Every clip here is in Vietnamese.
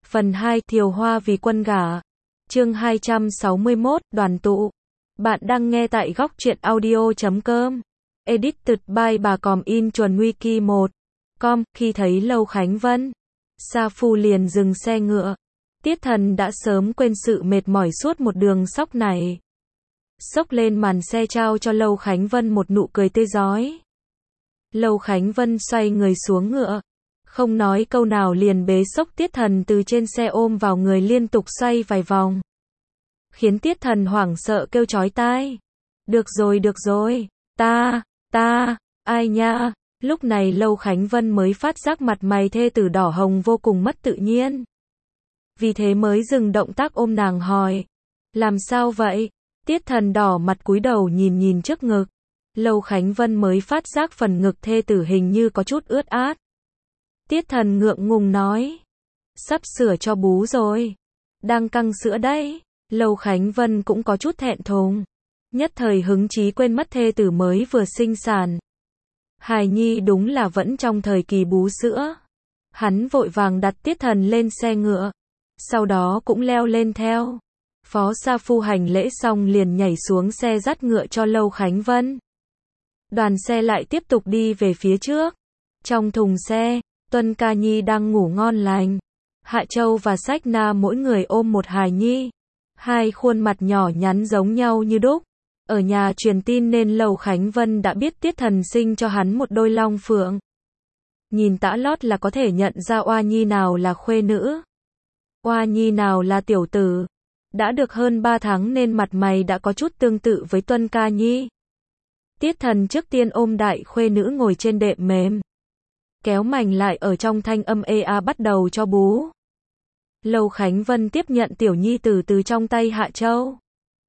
Phần 2 Thiều Hoa vì quân gả. Chương 261 Đoàn tụ. Bạn đang nghe tại góc truyện audio.com. Edited by bà Còm in chuẩn wiki 1. Com. Khi thấy Lâu Khánh Vân, Sa Phu liền dừng xe ngựa. Tiết Thần đã sớm quên sự mệt mỏi suốt một đường sóc này. Xốc lên màn xe trao cho Lâu Khánh Vân một nụ cười tươi rói. Lâu Khánh Vân xoay người xuống ngựa, không nói câu nào liền bế xốc Tiết Thần từ trên xe ôm vào người liên tục xoay vài vòng, khiến Tiết Thần hoảng sợ kêu chói tai. Được rồi, ta, ai nha. Lúc này Lâu Khánh Vân mới phát giác mặt mày thê tử đỏ hồng vô cùng mất tự nhiên. Vì thế mới dừng động tác ôm nàng hỏi, làm sao vậy? Tiết Thần đỏ mặt cúi đầu nhìn trước ngực. Lâu Khánh Vân mới phát giác phần ngực thê tử hình như có chút ướt át. Tiết Thần ngượng ngùng nói, sắp sửa cho bú rồi, đang căng sữa đấy. Lâu Khánh Vân cũng có chút thẹn thùng, nhất thời hứng chí quên mất thê tử mới vừa sinh sản. Hài nhi đúng là vẫn trong thời kỳ bú sữa. Hắn vội vàng đặt Tiết Thần lên xe ngựa, sau đó cũng leo lên theo. Phó Sa Phu hành lễ xong liền nhảy xuống xe dắt ngựa cho Lâu Khánh Vân. Đoàn xe lại tiếp tục đi về phía trước. Trong thùng xe, Tuân Ca Nhi đang ngủ ngon lành. Hạ Châu và Sách Na mỗi người ôm một hài nhi. Hai khuôn mặt nhỏ nhắn giống nhau như đúc. Ở nhà truyền tin nên Lâu Khánh Vân đã biết Tiết Thần sinh cho hắn một đôi long phượng. Nhìn tã lót là có thể nhận ra oa nhi nào là khuê nữ, oa nhi nào là tiểu tử. Đã được hơn 3 tháng nên mặt mày đã có chút tương tự với Tuân Ca Nhi. Tiết Thần trước tiên ôm đại khuê nữ ngồi trên đệm mềm, kéo mành lại ở trong thanh âm ea bắt đầu cho bú. Lâu Khánh Vân tiếp nhận tiểu nhi tử từ trong tay Hạ Châu,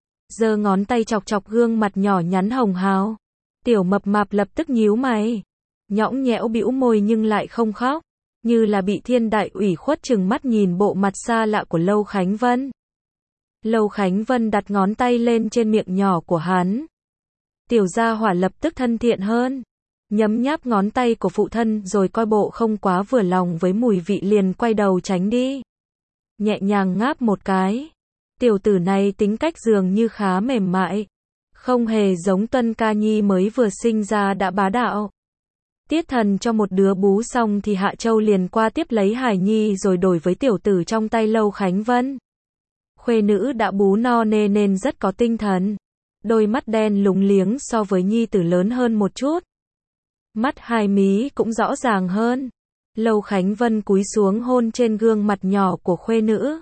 giơ ngón tay chọc chọc gương mặt nhỏ nhắn hồng hào. Tiểu mập mạp lập tức nhíu mày, nhõng nhẽo bĩu môi nhưng lại không khóc, như là bị thiên đại ủy khuất trừng mắt nhìn bộ mặt xa lạ của Lâu Khánh Vân. Lâu Khánh Vân đặt ngón tay lên trên miệng nhỏ của hắn. Tiểu gia hỏa lập tức thân thiện hơn, nhấm nháp ngón tay của phụ thân rồi coi bộ không quá vừa lòng với mùi vị liền quay đầu tránh đi. Nhẹ nhàng ngáp một cái. Tiểu tử này tính cách dường như khá mềm mại, không hề giống Tuân Ca Nhi mới vừa sinh ra đã bá đạo. Tiết Thần cho một đứa bú xong thì Hạ Châu liền qua tiếp lấy hài nhi rồi đổi với tiểu tử trong tay Lâu Khánh Vân. Khuê nữ đã bú no nê nên rất có tinh thần. Đôi mắt đen lúng liếng so với nhi tử lớn hơn một chút. Mắt hai mí cũng rõ ràng hơn. Lâu Khánh Vân cúi xuống hôn trên gương mặt nhỏ của khuê nữ.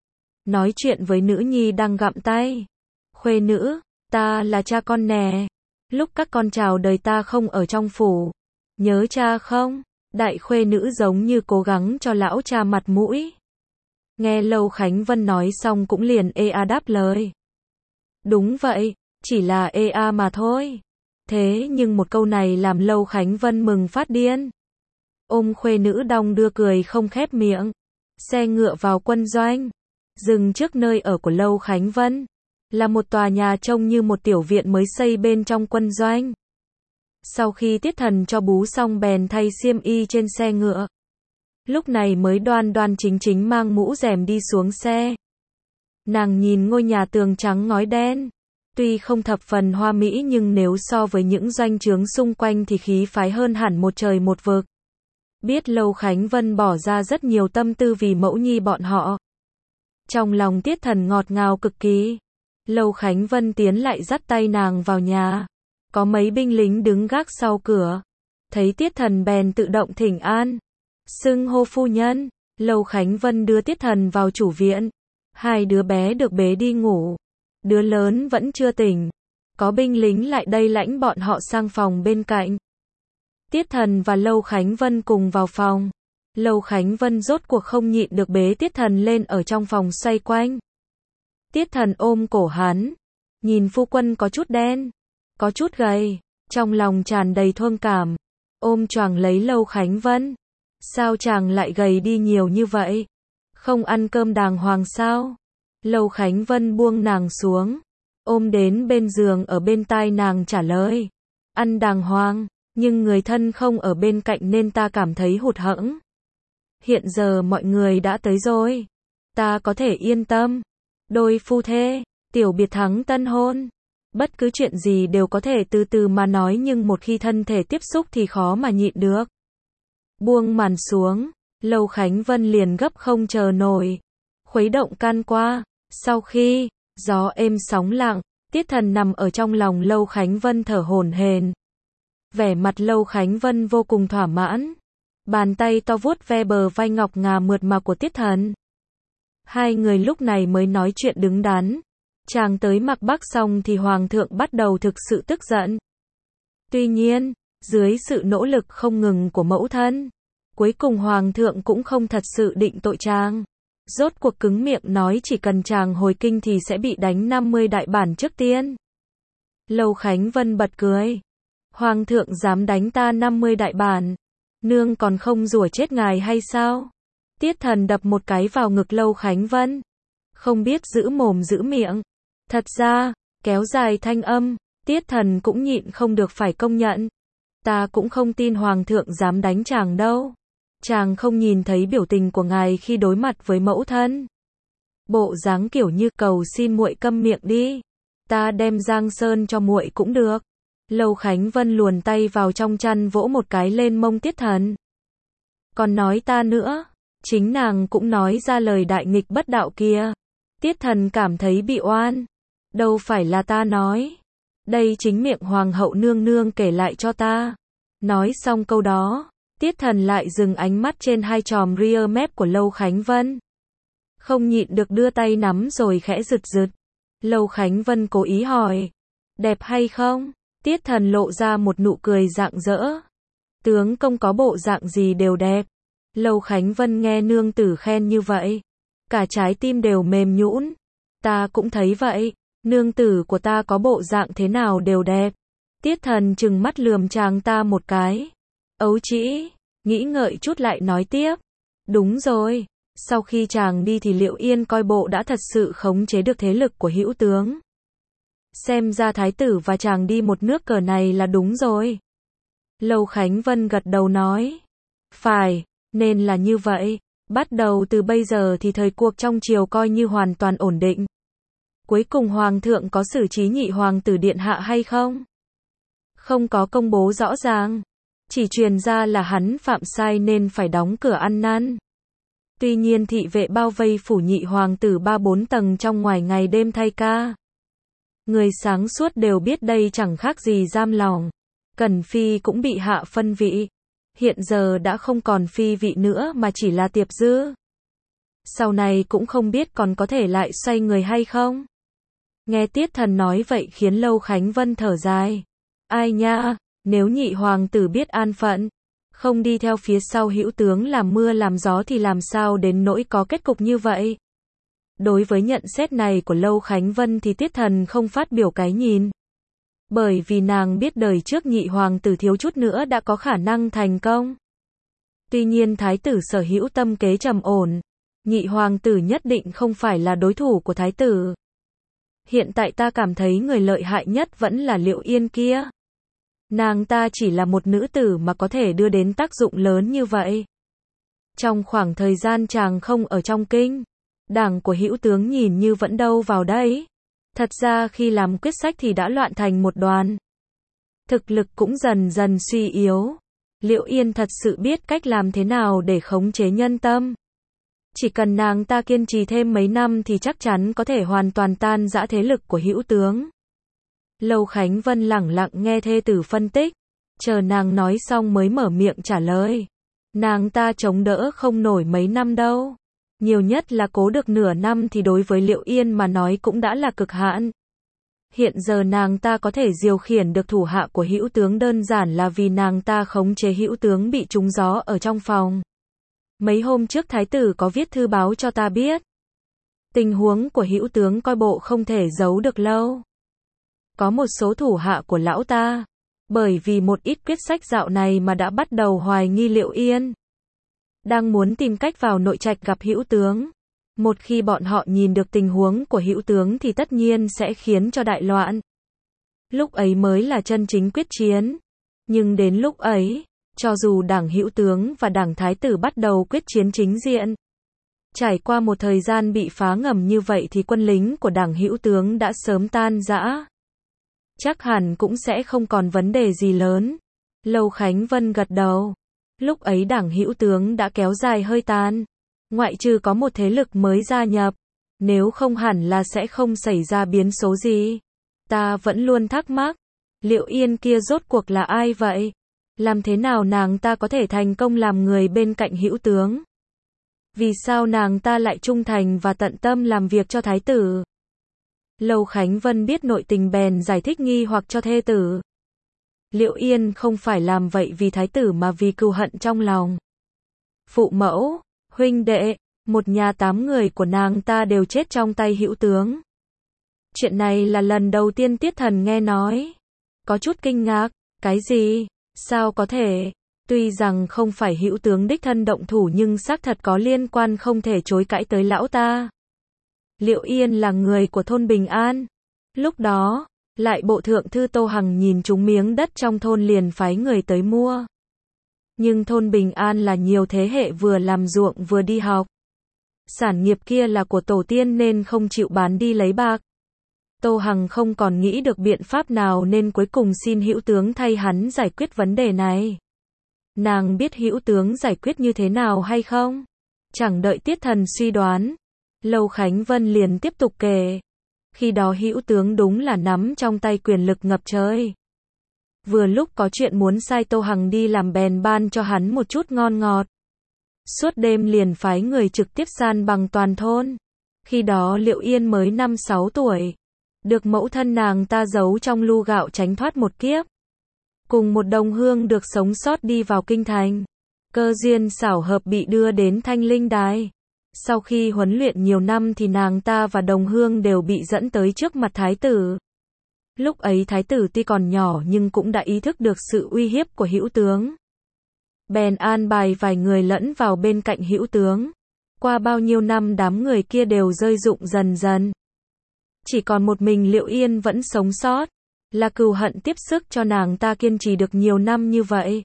Nói chuyện với nữ nhi đang gặm tay. Khuê nữ, ta là cha con nè. Lúc các con chào đời ta không ở trong phủ. Nhớ cha không? Đại khuê nữ giống như cố gắng cho lão cha mặt mũi. Nghe Lâu Khánh Vân nói xong cũng liền ea đáp lời. Đúng vậy, chỉ là ea mà thôi. Thế nhưng một câu này làm Lâu Khánh Vân mừng phát điên. Ôm khuê nữ đong đưa cười không khép miệng. Xe ngựa vào quân doanh. Dừng trước nơi ở của Lâu Khánh Vân. Là một tòa nhà trông như một tiểu viện mới xây bên trong quân doanh. Sau khi Tiết Thần cho bú xong bèn thay xiêm y trên xe ngựa. Lúc này mới đoan đoan chính mang mũ rèm đi xuống xe. Nàng nhìn ngôi nhà tường trắng ngói đen. Tuy không thập phần hoa mỹ nhưng nếu so với những doanh trướng xung quanh thì khí phái hơn hẳn một trời một vực. Biết Lâu Khánh Vân bỏ ra rất nhiều tâm tư vì mẫu nhi bọn họ. Trong lòng Tiết Thần ngọt ngào cực kỳ. Lâu Khánh Vân tiến lại dắt tay nàng vào nhà. Có mấy binh lính đứng gác sau cửa. Thấy Tiết Thần bèn tự động thỉnh an. Xưng hô phu nhân. Lâu Khánh Vân đưa Tiết Thần vào chủ viện. Hai đứa bé được bế đi ngủ. Đứa lớn vẫn chưa tỉnh. Có binh lính lại đây lãnh bọn họ sang phòng bên cạnh. Tiết Thần và Lâu Khánh Vân cùng vào phòng. Lâu Khánh Vân rốt cuộc không nhịn được bế Tiết Thần lên ở trong phòng xoay quanh. Tiết Thần ôm cổ hắn. Nhìn phu quân có chút đen, có chút gầy, trong lòng tràn đầy thương cảm. Ôm choàng lấy Lâu Khánh Vân. Sao chàng lại gầy đi nhiều như vậy? Không ăn cơm đàng hoàng sao? Lâu Khánh Vân buông nàng xuống, ôm đến bên giường ở bên tai nàng trả lời. Ăn đàng hoàng, nhưng người thân không ở bên cạnh nên ta cảm thấy hụt hẫng. Hiện giờ mọi người đã tới rồi. Ta có thể yên tâm. Đôi phu thê, tiểu biệt thắng tân hôn. Bất cứ chuyện gì đều có thể từ từ mà nói nhưng một khi thân thể tiếp xúc thì khó mà nhịn được. Buông màn xuống, Lâu Khánh Vân liền gấp không chờ nổi. Khuấy động can qua, sau khi, gió êm sóng lặng, Tiết Thần nằm ở trong lòng Lâu Khánh Vân thở hổn hển. Vẻ mặt Lâu Khánh Vân vô cùng thỏa mãn. Bàn tay to vuốt ve bờ vai ngọc ngà mượt mà của Tiết Thần. Hai người lúc này mới nói chuyện đứng đắn. Chàng tới Mạc Bắc xong thì Hoàng thượng bắt đầu thực sự tức giận. Tuy nhiên, dưới sự nỗ lực không ngừng của mẫu thân, cuối cùng Hoàng thượng cũng không thật sự định tội chàng. Rốt cuộc cứng miệng nói chỉ cần chàng hồi kinh thì sẽ bị đánh 50 đại bản trước tiên. Lâu Khánh Vân bật cười. Hoàng thượng dám đánh ta 50 đại bản. Nương còn không rủa chết ngài hay sao? Tiết Thần đập một cái vào ngực Lâu Khánh Vân. Không biết giữ mồm giữ miệng. Thật ra, kéo dài thanh âm, Tiết Thần cũng nhịn không được phải công nhận. Ta cũng không tin Hoàng thượng dám đánh chàng đâu. Chàng không nhìn thấy biểu tình của ngài khi đối mặt với mẫu thân. Bộ dáng kiểu như cầu xin muội câm miệng đi. Ta đem Giang Sơn cho muội cũng được. Lâu Khánh Vân luồn tay vào trong chăn vỗ một cái lên mông Tiết Thần. Còn nói ta nữa, chính nàng cũng nói ra lời đại nghịch bất đạo kia. Tiết Thần cảm thấy bị oan. Đâu phải là ta nói. Đây chính miệng Hoàng hậu nương nương kể lại cho ta. Nói xong câu đó, Tiết Thần lại dừng ánh mắt trên hai chòm rear mép của Lâu Khánh Vân. Không nhịn được đưa tay nắm rồi khẽ giật giật. Lâu Khánh Vân cố ý hỏi. Đẹp hay không? Tiết Thần lộ ra một nụ cười rạng rỡ. Tướng công có bộ dạng gì đều đẹp. Lâu Khánh Vân nghe nương tử khen như vậy. Cả trái tim đều mềm nhũn. Ta cũng thấy vậy. Nương tử của ta có bộ dạng thế nào đều đẹp. Tiết Thần trừng mắt lườm chàng ta một cái. Ấu trĩ, nghĩ ngợi chút lại nói tiếp. Đúng rồi, sau khi chàng đi thì Liệu Yên coi bộ đã thật sự khống chế được thế lực của hữu tướng. Xem ra thái tử và chàng đi một nước cờ này là đúng rồi. Lâu Khánh Vân gật đầu nói. Phải, nên là như vậy. Bắt đầu từ bây giờ thì thời cuộc trong triều coi như hoàn toàn ổn định. Cuối cùng Hoàng thượng có xử trí nhị hoàng tử điện hạ hay không? Không có công bố rõ ràng. Chỉ truyền ra là hắn phạm sai nên phải đóng cửa ăn năn. Tuy nhiên thị vệ bao vây phủ nhị hoàng tử 3-4 tầng trong ngoài ngày đêm thay ca. Người sáng suốt đều biết đây chẳng khác gì giam lòng. Cẩn Phi cũng bị hạ phân vị. Hiện giờ đã không còn phi vị nữa mà chỉ là Tiệp Dư. Sau này cũng không biết còn có thể lại xoay người hay không. Nghe Tiết Thần nói vậy khiến Lâu Khánh Vân thở dài. Ai nha, nếu nhị hoàng tử biết an phận, không đi theo phía sau hữu tướng làm mưa làm gió thì làm sao đến nỗi có kết cục như vậy. Đối với nhận xét này của Lâu Khánh Vân thì Tiết Thần không phát biểu cái nhìn. Bởi vì nàng biết đời trước nhị hoàng tử thiếu chút nữa đã có khả năng thành công. Tuy nhiên thái tử sở hữu tâm kế trầm ổn. Nhị hoàng tử nhất định không phải là đối thủ của thái tử. Hiện tại ta cảm thấy người lợi hại nhất vẫn là Liệu Yên kia. Nàng ta chỉ là một nữ tử mà có thể đưa đến tác dụng lớn như vậy. Trong khoảng thời gian chàng không ở trong kinh, đảng của hữu tướng nhìn như vẫn đâu vào đấy. Thật ra khi làm quyết sách thì đã loạn thành một đoàn. Thực lực cũng dần dần suy yếu. Liệu Yên thật sự biết cách làm thế nào để khống chế nhân tâm. Chỉ cần nàng ta kiên trì thêm mấy năm thì chắc chắn có thể hoàn toàn tan rã thế lực của hữu tướng. Lâu Khánh Vân lẳng lặng nghe thê tử phân tích. Chờ nàng nói xong mới mở miệng trả lời. Nàng ta chống đỡ không nổi mấy năm đâu. Nhiều nhất là cố được nửa năm thì đối với Liệu Yên mà nói cũng đã là cực hạn. Hiện giờ nàng ta có thể điều khiển được thủ hạ của hữu tướng đơn giản là vì nàng ta khống chế hữu tướng bị trúng gió ở trong phòng. Mấy hôm trước thái tử có viết thư báo cho ta biết. Tình huống của hữu tướng coi bộ không thể giấu được lâu. Có một số thủ hạ của lão ta, bởi vì một ít quyết sách dạo này mà đã bắt đầu hoài nghi Liệu Yên. Đang muốn tìm cách vào nội trạch gặp hữu tướng. Một khi bọn họ nhìn được tình huống của hữu tướng thì tất nhiên sẽ khiến cho đại loạn. Lúc ấy mới là chân chính quyết chiến. Nhưng đến lúc ấy, Cho dù đảng Hữu Tướng và đảng Thái tử bắt đầu quyết chiến chính diện, trải qua một thời gian bị phá ngầm như vậy thì quân lính của đảng Hữu Tướng đã sớm tan rã. Chắc hẳn cũng sẽ không còn vấn đề gì lớn. Lâu Khánh Vân gật đầu. Lúc ấy đảng Hữu Tướng đã kéo dài hơi tàn. Ngoại trừ có một thế lực mới gia nhập. Nếu không hẳn là sẽ không xảy ra biến số gì. Ta vẫn luôn thắc mắc. Liệu Yên kia rốt cuộc là ai vậy? Làm thế nào nàng ta có thể thành công làm người bên cạnh Hữu Tướng? Vì sao nàng ta lại trung thành và tận tâm làm việc cho thái tử? Lâu Khánh Vân biết nội tình bèn giải thích nghi hoặc cho thê tử. Liệu Yên không phải làm vậy vì thái tử mà vì cừu hận trong lòng. Phụ mẫu, huynh đệ, một nhà 8 người của nàng ta đều chết trong tay Hữu Tướng. Chuyện này là lần đầu tiên Tiết Thần nghe nói. Có chút kinh ngạc, cái gì? Sao có thể? Tuy rằng không phải Hữu Tướng đích thân động thủ nhưng xác thật có liên quan không thể chối cãi tới lão ta. Liệu Yên là người của thôn Bình An. Lúc đó, lại bộ thượng thư Tô Hằng nhìn trúng miếng đất trong thôn liền phái người tới mua. Nhưng thôn Bình An là nhiều thế hệ vừa làm ruộng vừa đi học. Sản nghiệp kia là của tổ tiên nên không chịu bán đi lấy bạc. Tô Hằng không còn nghĩ được biện pháp nào nên cuối cùng xin Hữu Tướng thay hắn giải quyết vấn đề này. Nàng biết Hữu Tướng giải quyết như thế nào hay không? Chẳng đợi Tiết Thần suy đoán, Lâu Khánh Vân liền tiếp tục kể. Khi đó Hữu Tướng đúng là nắm trong tay quyền lực ngập trời. Vừa lúc có chuyện muốn sai Tô Hằng đi làm bèn ban cho hắn một chút ngon ngọt. Suốt đêm liền phái người trực tiếp san bằng toàn thôn. Khi đó Liệu Yên mới 5-6 tuổi. Được mẫu thân nàng ta giấu trong lu gạo tránh thoát một kiếp. Cùng một đồng hương được sống sót đi vào kinh thành. Cơ duyên xảo hợp bị đưa đến Thanh Linh Đài. Sau khi huấn luyện nhiều năm thì nàng ta và đồng hương đều bị dẫn tới trước mặt thái tử. Lúc ấy thái tử tuy còn nhỏ nhưng cũng đã ý thức được sự uy hiếp của Hữu Tướng. Bèn an bài vài người lẫn vào bên cạnh Hữu Tướng. Qua bao nhiêu năm đám người kia đều rơi rụng dần dần. Chỉ còn một mình Liệu Yên vẫn sống sót. Là cừu hận tiếp sức cho nàng ta kiên trì được nhiều năm như vậy.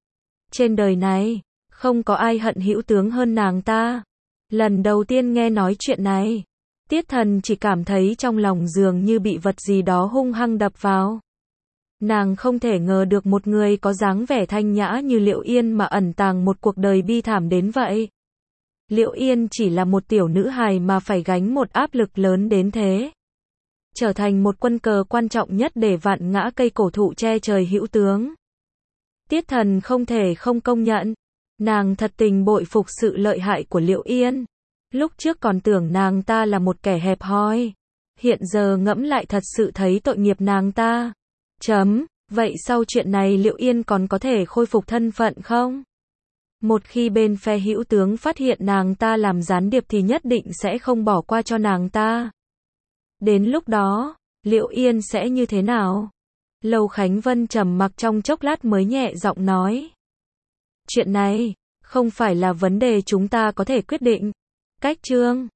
Trên đời này, không có ai hận Hữu Tướng hơn nàng ta. Lần đầu tiên nghe nói chuyện này, Tiết Thần chỉ cảm thấy trong lòng dường như bị vật gì đó hung hăng đập vào. Nàng không thể ngờ được một người có dáng vẻ thanh nhã như Liệu Yên mà ẩn tàng một cuộc đời bi thảm đến vậy. Liệu Yên chỉ là một tiểu nữ hài mà phải gánh một áp lực lớn đến thế. Trở thành một quân cờ quan trọng nhất để vạn ngã cây cổ thụ che trời Hữu Tướng. Tiết Thần không thể không công nhận. Nàng thật tình bội phục sự lợi hại của Liệu Yên. Lúc trước còn tưởng nàng ta là một kẻ hẹp hòi. Hiện giờ ngẫm lại thật sự thấy tội nghiệp nàng ta. Vậy sau chuyện này Liệu Yên còn có thể khôi phục thân phận không? Một khi bên phe Hữu Tướng phát hiện nàng ta làm gián điệp thì nhất định sẽ không bỏ qua cho nàng ta. Đến lúc đó, Liệu Yên sẽ như thế nào? Lâu Khánh Vân trầm mặc trong chốc lát mới nhẹ giọng nói. Chuyện này, không phải là vấn đề chúng ta có thể quyết định. Cách chương